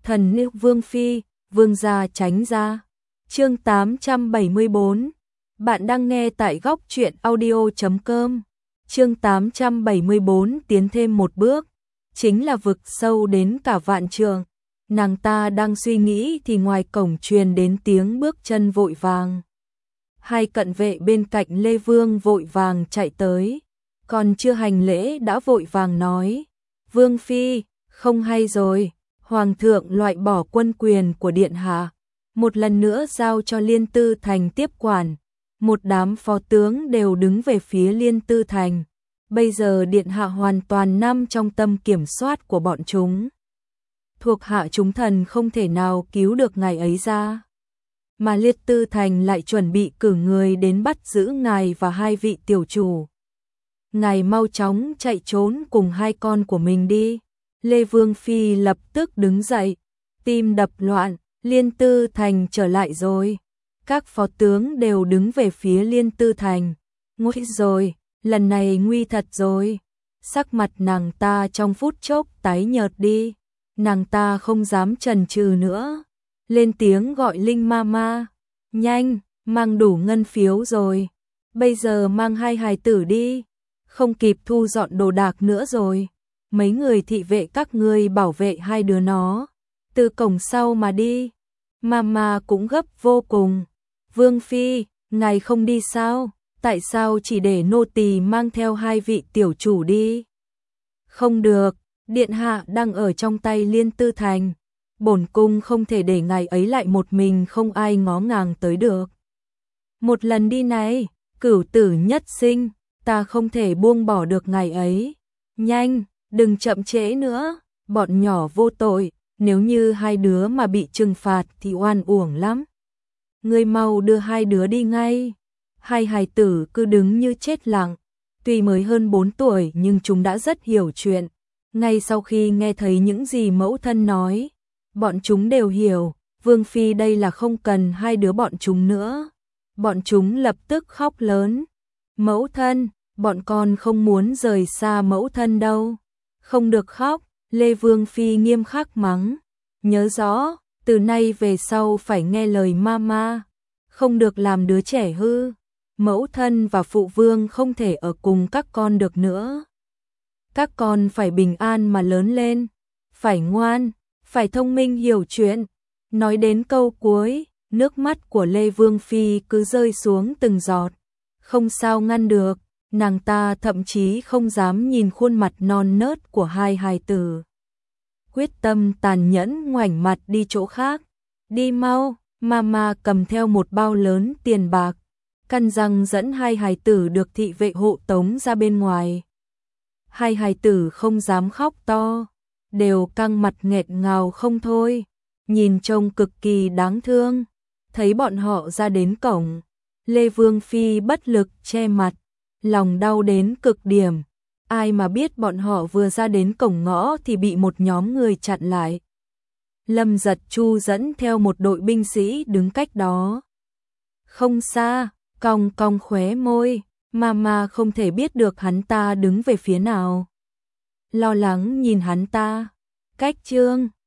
Thần nữ Vương Phi, Vương gia tránh ra. Chương 874. Bạn đang nghe tại góc truyện audio.com. Chương 874 tiến thêm một bước, chính là vực sâu đến cả vạn trượng. Nàng ta đang suy nghĩ thì ngoài cổng truyền đến tiếng bước chân vội vàng. Hai cận vệ bên cạnh Lê Vương vội vàng chạy tới, còn chưa hành lễ đã vội vàng nói: Vương Phi, không hay rồi, Hoàng thượng loại bỏ quân quyền của Điện Hạ, một lần nữa giao cho Liên Tư Thành tiếp quản, một đám phó tướng đều đứng về phía Liên Tư Thành. Bây giờ Điện Hạ hoàn toàn nằm trong tầm kiểm soát của bọn chúng. Thuộc hạ chúng thần không thể nào cứu được ngài ấy ra. Mà Liên Tư Thành lại chuẩn bị cử người đến bắt giữ ngài và hai vị tiểu chủ. Ngài mau chóng chạy trốn cùng hai con của mình đi. Lê Vương Phi lập tức đứng dậy, tim đập loạn, Liên Tư Thành trở lại rồi. Các phó tướng đều đứng về phía Liên Tư Thành. Nguy rồi, lần này nguy thật rồi. Sắc mặt nàng ta trong phút chốc tái nhợt đi. Nàng ta không dám chần chừ nữa, lên tiếng gọi Linh Mama. Nhanh, mang đủ ngân phiếu rồi. Bây giờ mang hai hài tử đi. Không kịp thu dọn đồ đạc nữa rồi. Mấy người thị vệ các ngươi bảo vệ hai đứa nó. Từ cổng sau mà đi. Mama cũng gấp vô cùng. Vương Phi, ngài không đi sao? Tại sao chỉ để nô tỳ mang theo hai vị tiểu chủ đi? Không được, Điện Hạ đang ở trong tay Liên Tư Thành. Bổn cung không thể để ngài ấy lại một mình không ai ngó ngàng tới được. Một lần đi này, cửu tử nhất sinh, ta không thể buông bỏ được ngài ấy. Nhanh, đừng chậm trễ nữa, bọn nhỏ vô tội, nếu như hai đứa mà bị trừng phạt thì oan uổng lắm. Ngươi mau đưa hai đứa đi ngay. Hai hài tử cứ đứng như chết lặng, tuy mới hơn 4 tuổi nhưng chúng đã rất hiểu chuyện. Ngay sau khi nghe thấy những gì mẫu thân nói, bọn chúng đều hiểu, Vương Phi đây là không cần hai đứa bọn chúng nữa. Bọn chúng lập tức khóc lớn. Mẫu thân, bọn con không muốn rời xa mẫu thân đâu. Không được khóc, Lê Vương Phi nghiêm khắc mắng. Nhớ rõ, từ nay về sau phải nghe lời mama, không được làm đứa trẻ hư. Mẫu thân và phụ vương không thể ở cùng các con được nữa. Các con phải bình an mà lớn lên, phải ngoan, phải thông minh hiểu chuyện. Nói đến câu cuối, nước mắt của Lê Vương Phi cứ rơi xuống từng giọt. Không sao ngăn được, nàng ta thậm chí không dám nhìn khuôn mặt non nớt của hai hài tử. Quyết tâm tàn nhẫn ngoảnh mặt đi chỗ khác. Đi mau, mama cầm theo một bao lớn tiền bạc, căn răng dẫn hai hài tử được thị vệ hộ tống ra bên ngoài. Hai hài tử không dám khóc to, đều căng mặt nghẹt ngào không thôi, nhìn trông cực kỳ đáng thương. Thấy bọn họ ra đến cổng, Lê Vương Phi bất lực che mặt, lòng đau đến cực điểm. Ai mà biết bọn họ vừa ra đến cổng ngõ thì bị một nhóm người chặn lại. Lâm Giật Chu dẫn theo một đội binh sĩ đứng cách đó. Không xa, cong cong khóe môi, mama không thể biết được hắn ta đứng về phía nào. Lo lắng nhìn hắn ta. Cách Trương,